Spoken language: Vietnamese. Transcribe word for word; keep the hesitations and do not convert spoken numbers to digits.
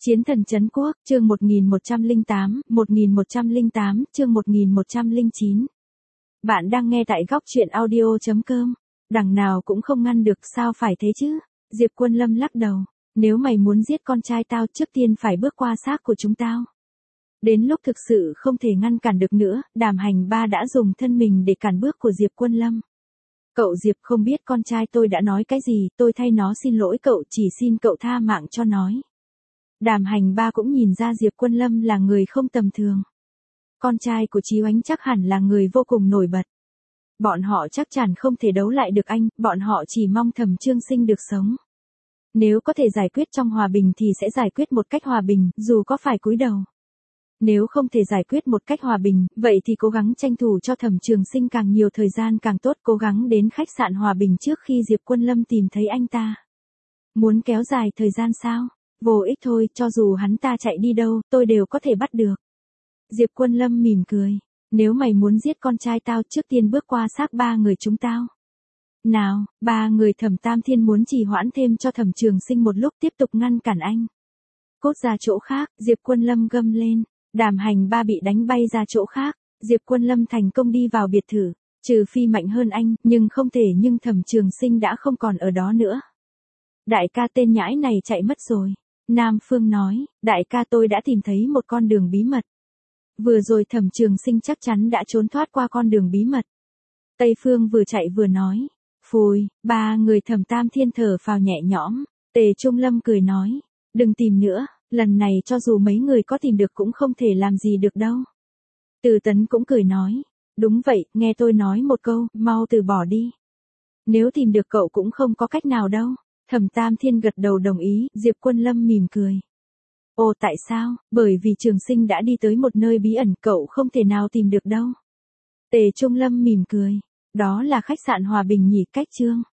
Chiến thần trấn quốc, chương một nghìn một trăm lẻ tám, một nghìn một trăm lẻ tám, chương một nghìn một trăm lẻ chín. Bạn đang nghe tại góc truyện audio chấm com. Đằng nào cũng không ngăn được, sao phải thế chứ? Diệp Quân Lâm lắc đầu. Nếu mày muốn giết con trai tao, trước tiên phải bước qua xác của chúng tao. Đến lúc thực sự không thể ngăn cản được nữa, Đàm Hành Ba đã dùng thân mình để cản bước của Diệp Quân Lâm. Cậu Diệp, không biết con trai tôi đã nói cái gì, tôi thay nó xin lỗi cậu, chỉ xin cậu tha mạng cho nói. Đàm Hành Ba cũng nhìn ra Diệp Quân Lâm là người không tầm thường. Con trai của Chí Oánh chắc hẳn là người vô cùng nổi bật. Bọn họ chắc chắn không thể đấu lại được anh, bọn họ chỉ mong Thẩm Trương Sinh được sống. Nếu có thể giải quyết trong hòa bình thì sẽ giải quyết một cách hòa bình, dù có phải cúi đầu. Nếu không thể giải quyết một cách hòa bình, vậy thì cố gắng tranh thủ cho Thẩm Trường Sinh càng nhiều thời gian càng tốt, cố gắng đến khách sạn hòa bình trước khi Diệp Quân Lâm tìm thấy anh ta. Muốn kéo dài thời gian sao? Vô ích thôi, cho dù hắn ta chạy đi đâu, tôi đều có thể bắt được. Diệp Quân Lâm mỉm cười. Nếu mày muốn giết con trai tao, trước tiên bước qua xác ba người chúng tao. Nào, ba người Thẩm Tam Thiên muốn trì hoãn thêm cho Thẩm Trường Sinh một lúc, tiếp tục ngăn cản anh. Cốt ra chỗ khác, Diệp Quân Lâm gầm lên. Đàm Hành Ba bị đánh bay ra chỗ khác. Diệp Quân Lâm thành công đi vào biệt thự. Trừ phi mạnh hơn anh, nhưng không thể, nhưng Thẩm Trường Sinh đã không còn ở đó nữa. Đại ca, tên nhãi này chạy mất rồi. Nam Phương nói, đại ca, tôi đã tìm thấy một con đường bí mật. Vừa rồi Thẩm Trường Sinh chắc chắn đã trốn thoát qua con đường bí mật. Tây Phương vừa chạy vừa nói. Phùi, ba người Thẩm Tam Thiên thở phào nhẹ nhõm. Tề Trung Lâm cười nói, đừng tìm nữa, lần này cho dù mấy người có tìm được cũng không thể làm gì được đâu. Từ Tấn cũng cười nói, đúng vậy, nghe tôi nói một câu, mau từ bỏ đi. Nếu tìm được cậu cũng không có cách nào đâu. Thẩm Tam Thiên gật đầu đồng ý, Diệp Quân Lâm mỉm cười. Ồ, tại sao? Bởi vì Trường Sinh đã đi tới một nơi bí ẩn, cậu không thể nào tìm được đâu. Tề Trung Lâm mỉm cười. Đó là khách sạn Hòa Bình nhỉ? Cách Trương